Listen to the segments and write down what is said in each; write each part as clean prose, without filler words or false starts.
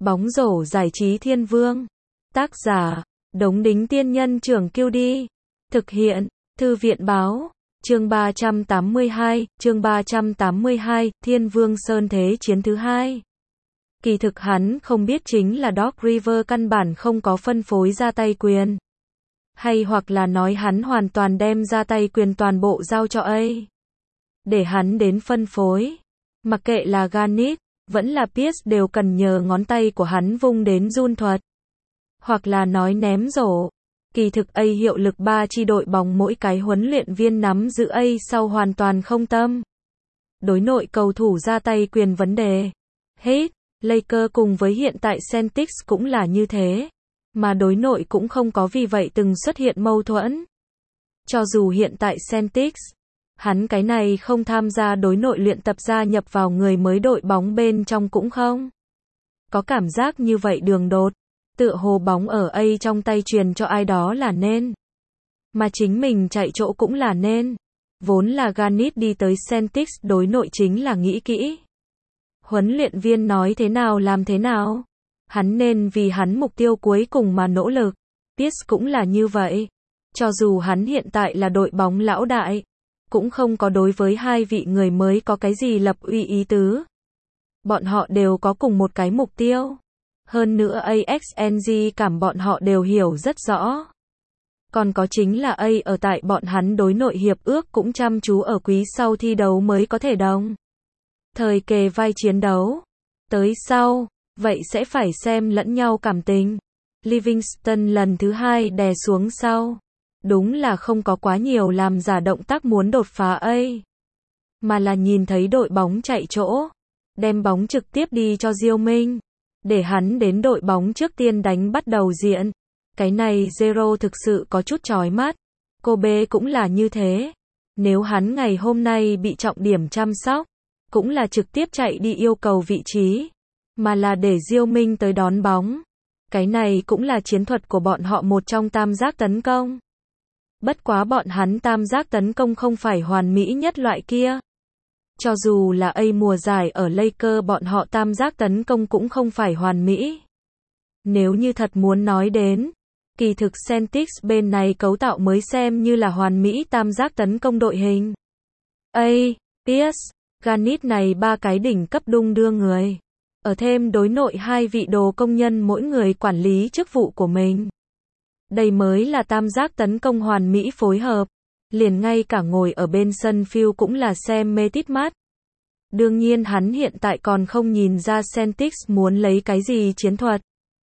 Bóng rổ giải trí Thiên Vương. Tác giả, Đống Đính Tiên Nhân Trưởng QD. Thực hiện, Thư viện Báo. Chương 382, Thiên Vương Sơn Thế Chiến thứ hai. Kỳ thực hắn không biết chính là Doc River căn bản không có phân phối ra tay quyền. Hay hoặc là nói hắn hoàn toàn đem ra tay quyền toàn bộ giao cho A. Để hắn đến phân phối. Mặc kệ là Garnett, vẫn là Pierce đều cần nhờ ngón tay của hắn vung đến run thuật. Hoặc là nói ném rổ. Kỳ thực A hiệu lực 3 chi đội bóng mỗi cái huấn luyện viên nắm giữ A sau hoàn toàn không tâm. Đối nội cầu thủ ra tay quyền vấn đề. Hết, Lakers cùng với hiện tại Celtics cũng là như thế. Mà đối nội cũng không có vì vậy từng xuất hiện mâu thuẫn. Cho dù hiện tại Celtics, hắn cái này không tham gia đối nội luyện tập gia nhập vào người mới đội bóng bên trong cũng không. Có cảm giác như vậy đường đột. Tựa hồ bóng ở A trong tay truyền cho ai đó là nên. Mà chính mình chạy chỗ cũng là nên. Vốn là Garnett đi tới Celtics đối nội chính là nghĩ kỹ. Huấn luyện viên nói thế nào làm thế nào. Hắn nên vì hắn mục tiêu cuối cùng mà nỗ lực. Pierce cũng là như vậy. Cho dù hắn hiện tại là đội bóng lão đại, cũng không có đối với hai vị người mới có cái gì lập uy ý tứ. Bọn họ đều có cùng một cái mục tiêu. Hơn nữa AXNG cảm bọn họ đều hiểu rất rõ. Còn có chính là A ở tại bọn hắn đối nội hiệp ước cũng chăm chú ở quý sau thi đấu mới có thể đồng. Thời kề vai chiến đấu. Tới sau, vậy sẽ phải xem lẫn nhau cảm tình. Livingston lần thứ hai đè xuống sau. Đúng là không có quá nhiều làm giả động tác muốn đột phá A. Mà là nhìn thấy đội bóng chạy chỗ. Đem bóng trực tiếp đi cho Diêu Minh. Để hắn đến đội bóng trước tiên đánh bắt đầu diện. Cái này Zero thực sự có chút chói mắt. Kobe cũng là như thế. Nếu hắn ngày hôm nay bị trọng điểm chăm sóc, cũng là trực tiếp chạy đi yêu cầu vị trí. Mà là để Diêu Minh tới đón bóng. Cái này cũng là chiến thuật của bọn họ một trong tam giác tấn công. Bất quá bọn hắn tam giác tấn công không phải hoàn mỹ nhất loại kia. Cho dù là A mùa giải ở Lakers bọn họ tam giác tấn công cũng không phải hoàn mỹ. Nếu như thật muốn nói đến, kỳ thực Celtics bên này cấu tạo mới xem như là hoàn mỹ tam giác tấn công đội hình. A, Pierce, Garnett này ba cái đỉnh cấp đung đưa người. Ở thêm đối nội hai vị đồ công nhân mỗi người quản lý chức vụ của mình. Đây mới là tam giác tấn công hoàn mỹ phối hợp. Liền ngay cả ngồi ở bên sân Phil cũng là xem mê tít mắt. Đương nhiên hắn hiện tại còn không nhìn ra Celtics muốn lấy cái gì chiến thuật.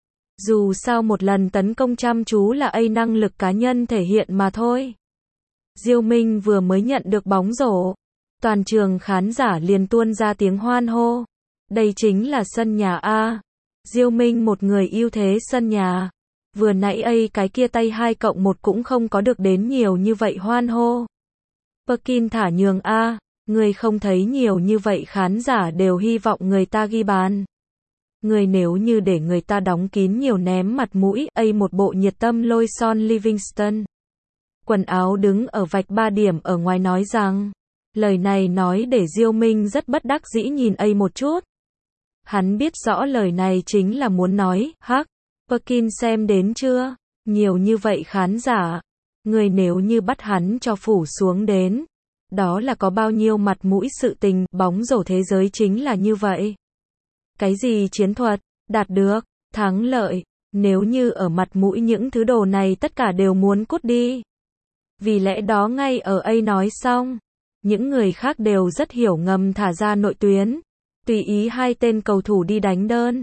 Dù sao một lần tấn công chăm chú là A năng lực cá nhân thể hiện mà thôi. Diêu Minh vừa mới nhận được bóng rổ. Toàn trường khán giả liền tuôn ra tiếng hoan hô. Đây chính là sân nhà A. Diêu Minh một người ưu thế sân nhà. Vừa nãy A cái kia tay 2+1 cũng không có được đến nhiều như vậy hoan hô. Perkins thả nhường A, người không thấy nhiều như vậy khán giả đều hy vọng người ta ghi bàn. Người nếu như để người ta đóng kín nhiều ném mặt mũi, A một bộ nhiệt tâm lôi Son Livingston. Quần áo đứng ở vạch 3 điểm ở ngoài nói rằng, lời này nói để Diêu Minh rất bất đắc dĩ nhìn A một chút. Hắn biết rõ lời này chính là muốn nói, hắc. Perkins xem đến chưa? Nhiều như vậy khán giả. Người nếu như bắt hắn cho phủ xuống đến. Đó là có bao nhiêu mặt mũi sự tình. Bóng rổ thế giới chính là như vậy. Cái gì chiến thuật, đạt được, thắng lợi. Nếu như ở mặt mũi những thứ đồ này tất cả đều muốn cút đi. Vì lẽ đó ngay ở A nói xong. Những người khác đều rất hiểu ngầm thả ra nội tuyến. Tùy ý hai tên cầu thủ đi đánh đơn.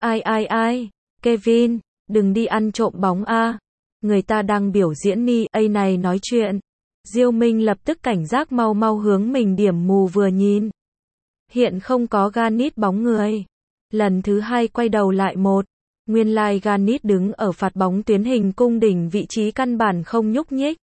Ai. Kevin, đừng đi ăn trộm bóng A. Người ta đang biểu diễn ni. A này nói chuyện. Diêu Minh lập tức cảnh giác mau hướng mình điểm mù vừa nhìn. Hiện không có Garnett bóng người. Lần thứ hai quay đầu lại một. Nguyên lai Garnett đứng ở phạt bóng tuyến hình cung đỉnh vị trí căn bản không nhúc nhích.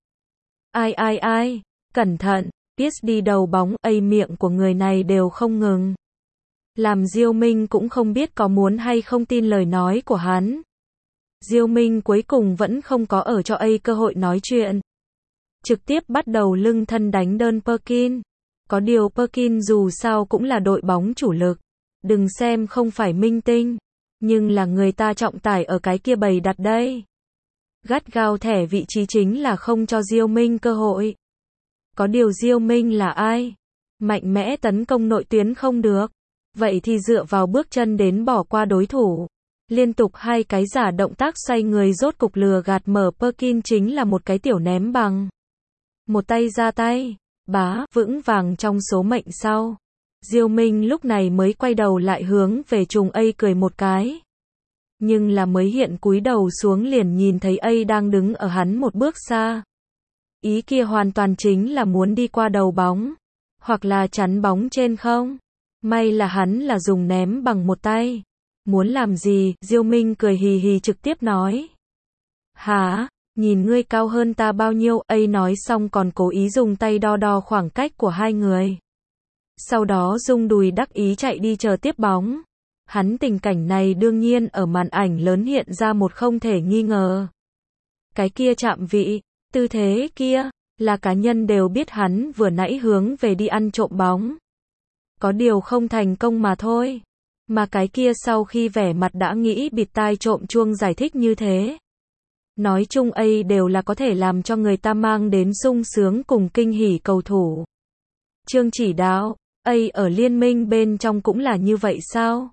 Ai. Cẩn thận. Pierce đi đầu bóng. A miệng của người này đều không ngừng. Làm Diêu Minh cũng không biết có muốn hay không tin lời nói của hắn. Diêu Minh cuối cùng vẫn không có ở cho A cơ hội nói chuyện. Trực tiếp bắt đầu lưng thân đánh đơn Perkins. Có điều Perkins dù sao cũng là đội bóng chủ lực. Đừng xem không phải minh tinh. Nhưng là người ta trọng tải ở cái kia bày đặt đây. Gắt gao thẻ vị trí chính là không cho Diêu Minh cơ hội. Có điều Diêu Minh là ai? Mạnh mẽ tấn công nội tuyến không được. Vậy thì dựa vào bước chân đến bỏ qua đối thủ. Liên tục hai cái giả động tác xoay người rốt cục lừa gạt mở Perkin chính là một cái tiểu ném bằng. Một tay ra tay, bá, vững vàng trong số mệnh sau. Diêu Minh lúc này mới quay đầu lại hướng về trùng A cười một cái. Nhưng là mới hiện cúi đầu xuống liền nhìn thấy A đang đứng ở hắn một bước xa. Ý kia hoàn toàn chính là muốn đi qua đầu bóng. Hoặc là chắn bóng trên không. May là hắn là dùng ném bằng một tay. Muốn làm gì? Diêu Minh cười hì hì trực tiếp nói. Hả? Nhìn ngươi cao hơn ta bao nhiêu? A nói xong còn cố ý dùng tay đo đo khoảng cách của hai người. Sau đó rung đùi đắc ý chạy đi chờ tiếp bóng. Hắn tình cảnh này đương nhiên ở màn ảnh lớn hiện ra một không thể nghi ngờ. Cái kia chạm vị, tư thế kia, là cá nhân đều biết hắn vừa nãy hướng về đi ăn trộm bóng. Có điều không thành công mà thôi. Mà cái kia sau khi vẻ mặt đã nghĩ bịt tai trộm chuông giải thích như thế. Nói chung A đều là có thể làm cho người ta mang đến sung sướng cùng kinh hỉ cầu thủ. Chương chỉ đạo, A ở liên minh bên trong cũng là như vậy sao?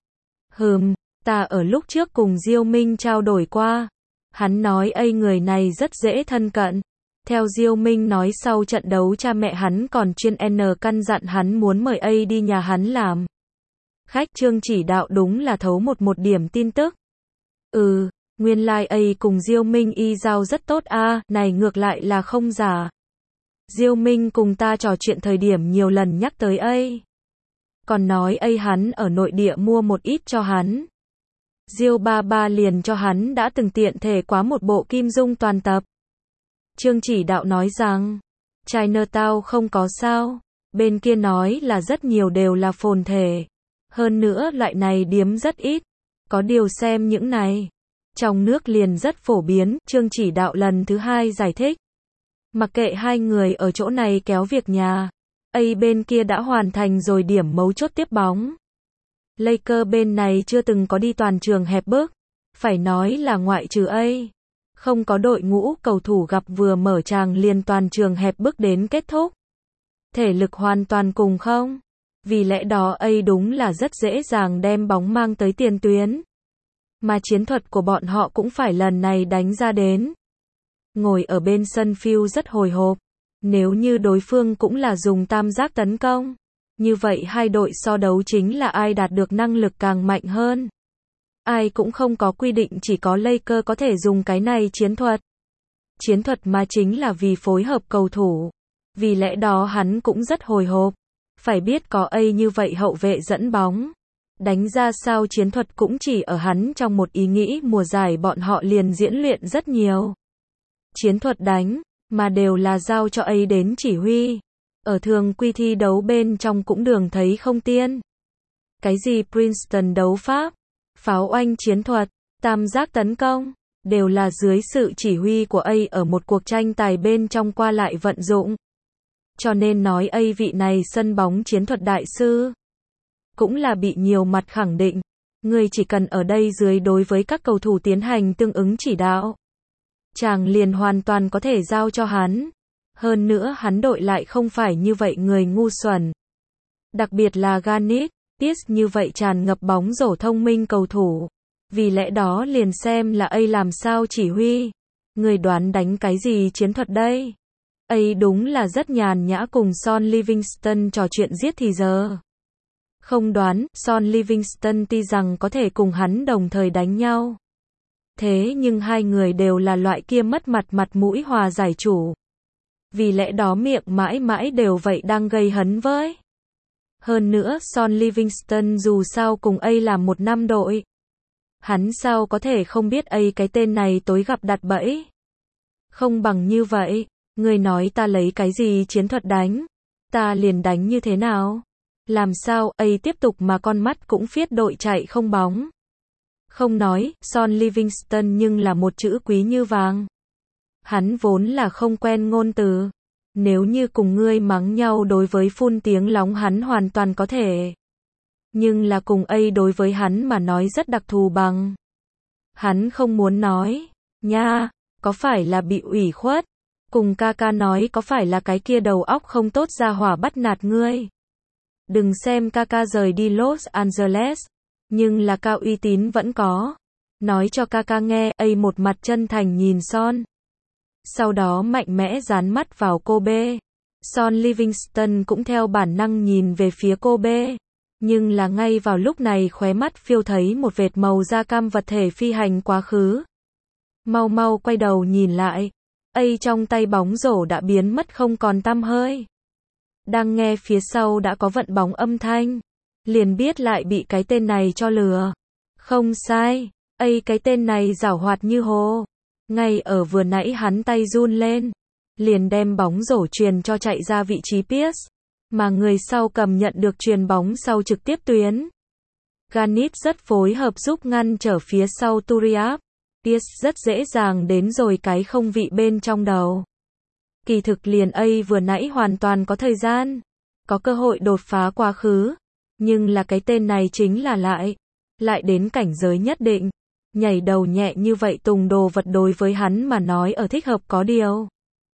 Ta ở lúc trước cùng Diêu Minh trao đổi qua. Hắn nói A người này rất dễ thân cận. Theo Diêu Minh nói sau trận đấu cha mẹ hắn còn chuyên căn dặn hắn muốn mời A đi nhà hắn làm khách. Chương chỉ đạo đúng là thấu một điểm tin tức. Nguyên lai A cùng Diêu Minh y giao rất tốt a, này ngược lại là không giả. Diêu Minh cùng ta trò chuyện thời điểm nhiều lần nhắc tới A. Còn nói A hắn ở nội địa mua một ít cho hắn. Diêu ba liền cho hắn đã từng tiện thể quá một bộ Kim Dung toàn tập. Chương chỉ đạo nói rằng, Chinatown không có sao. Bên kia nói là rất nhiều đều là phồn thể. Hơn nữa loại này điếm rất ít. Có điều xem những này. Trong nước liền rất phổ biến. Chương chỉ đạo lần thứ 2 giải thích. Mặc kệ hai người ở chỗ này kéo việc nhà. A bên kia đã hoàn thành rồi điểm mấu chốt tiếp bóng. Lakers bên này chưa từng có đi toàn trường hẹp bước. Phải nói là ngoại trừ A. Không có đội ngũ cầu thủ gặp vừa mở tràng liền toàn trường hẹp bước đến kết thúc. Thể lực hoàn toàn cùng không. Vì lẽ đó A đúng là rất dễ dàng đem bóng mang tới tiền tuyến. Mà chiến thuật của bọn họ cũng phải lần này đánh ra đến. Ngồi ở bên sân field rất hồi hộp. Nếu như đối phương cũng là dùng tam giác tấn công. Như vậy hai đội so đấu chính là ai đạt được năng lực càng mạnh hơn. Ai cũng không có quy định chỉ có Lakers có thể dùng cái này chiến thuật. Chiến thuật mà chính là vì phối hợp cầu thủ. Vì lẽ đó hắn cũng rất hồi hộp. Phải biết có A như vậy hậu vệ dẫn bóng. Đánh ra sao chiến thuật cũng chỉ ở hắn trong một ý nghĩ mùa giải bọn họ liền diễn luyện rất nhiều. Chiến thuật đánh, mà đều là giao cho A đến chỉ huy. Ở thường quy thi đấu bên trong cũng đường thấy không tiên. Cái gì Princeton đấu pháp, pháo oanh chiến thuật, tam giác tấn công, đều là dưới sự chỉ huy của A ở một cuộc tranh tài bên trong qua lại vận dụng. Cho nên nói A vị này sân bóng chiến thuật đại sư. Cũng là bị nhiều mặt khẳng định. Người chỉ cần ở đây dưới đối với các cầu thủ tiến hành tương ứng chỉ đạo. Chàng liền hoàn toàn có thể giao cho hắn. Hơn nữa hắn đội lại không phải như vậy người ngu xuẩn. Đặc biệt là Garnett, Tice như vậy tràn ngập bóng rổ thông minh cầu thủ. Vì lẽ đó liền xem là A làm sao chỉ huy. Người đoán đánh cái gì chiến thuật đây? A đúng là rất nhàn nhã cùng Son Livingston trò chuyện giết thì giờ. Không đoán, Son Livingston tuy rằng có thể cùng hắn đồng thời đánh nhau. Thế nhưng hai người đều là loại kia mất mặt mũi hòa giải chủ. Vì lẽ đó miệng mãi mãi đều vậy đang gây hấn với. Hơn nữa Son Livingston dù sao cùng A làm một năm đội. Hắn sao có thể không biết A cái tên này tối gặp đặt bẫy. Không bằng như vậy, người nói ta lấy cái gì chiến thuật đánh. Ta liền đánh như thế nào? Làm sao A tiếp tục mà con mắt cũng phiết đội chạy không bóng. Không nói, Son Livingston nhưng là một chữ quý như vàng. Hắn vốn là không quen ngôn từ. Nếu như cùng ngươi mắng nhau đối với phun tiếng lóng hắn hoàn toàn có thể. Nhưng là cùng A đối với hắn mà nói rất đặc thù bằng. Hắn không muốn nói, nha, có phải là bị ủy khuất? Cùng ca nói có phải là cái kia đầu óc không tốt ra hỏa bắt nạt ngươi? Đừng xem ca rời đi Los Angeles, nhưng là cao uy tín vẫn có. Nói cho ca nghe, A một mặt chân thành nhìn Son. Sau đó mạnh mẽ dán mắt vào cô B. Son Livingston cũng theo bản năng nhìn về phía cô B. Nhưng là ngay vào lúc này khóe mắt phiêu thấy một vệt màu da cam vật thể phi hành quá khứ. Mau quay đầu nhìn lại. A trong tay bóng rổ đã biến mất không còn tăm hơi. Đang nghe phía sau đã có vận bóng âm thanh. Liền biết lại bị cái tên này cho lừa. Không sai. A cái tên này giảo hoạt như hồ. Ngay ở vừa nãy hắn tay run lên. Liền đem bóng rổ truyền cho chạy ra vị trí Pierce. Mà người sau cầm nhận được truyền bóng sau trực tiếp tuyến. Garnett rất phối hợp giúp ngăn trở phía sau Turiaf. Pierce rất dễ dàng đến rồi cái không vị bên trong đầu. Kỳ thực liền A vừa nãy hoàn toàn có thời gian. Có cơ hội đột phá quá khứ. Nhưng là cái tên này chính là lại đến cảnh giới nhất định. Nhảy đầu nhẹ như vậy tùng đồ vật đối với hắn mà nói ở thích hợp có điều.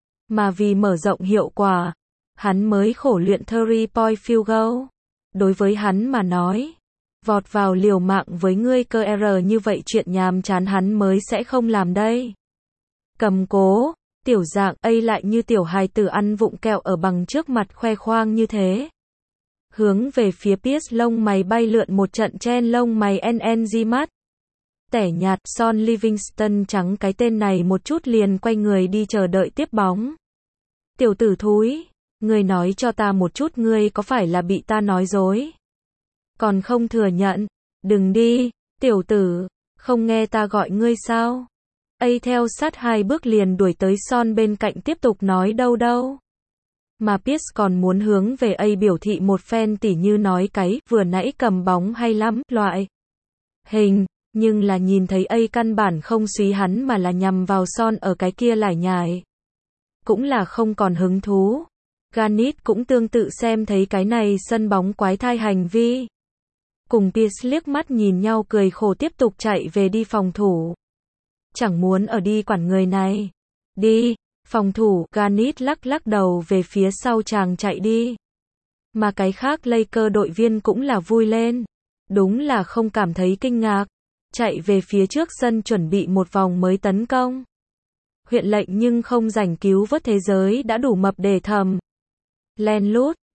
Mà vì mở rộng hiệu quả, hắn mới khổ luyện 3-point field goal. Đối với hắn mà nói, vọt vào liều mạng với ngươi cơ R như vậy chuyện nhàm chán hắn mới sẽ không làm đây. Cầm cố, tiểu dạng A lại như tiểu hài tử ăn vụng kẹo ở bằng trước mặt khoe khoang như thế. Hướng về phía Pierce lông mày bay lượn một trận chen lông mày NNG mắt. Tẻ nhạt Son Livingston trắng cái tên này một chút liền quay người đi chờ đợi tiếp bóng. Tiểu tử thúi, ngươi nói cho ta một chút ngươi có phải là bị ta nói dối? Còn không thừa nhận, đừng đi, tiểu tử, không nghe ta gọi ngươi sao? A theo sát 2 bước liền đuổi tới Son bên cạnh tiếp tục nói đâu. Mà Pierce còn muốn hướng về A biểu thị một phen tỉ như nói cái vừa nãy cầm bóng hay lắm, loại hình. Nhưng là nhìn thấy A căn bản không suy hắn mà là nhằm vào Son ở cái kia lải nhải. Cũng là không còn hứng thú. Garnett cũng tương tự xem thấy cái này sân bóng quái thai hành vi. Cùng Pierce liếc mắt nhìn nhau cười khổ tiếp tục chạy về đi phòng thủ. Chẳng muốn ở đi quản người này. Đi, phòng thủ, Garnett lắc đầu về phía sau chàng chạy đi. Mà cái khác Lakers đội viên cũng là vui lên. Đúng là không cảm thấy kinh ngạc. Chạy về phía trước sân chuẩn bị một vòng mới tấn công. Huyện lệnh nhưng không rảnh cứu vớt thế giới đã đủ mập để thầm. Len lút,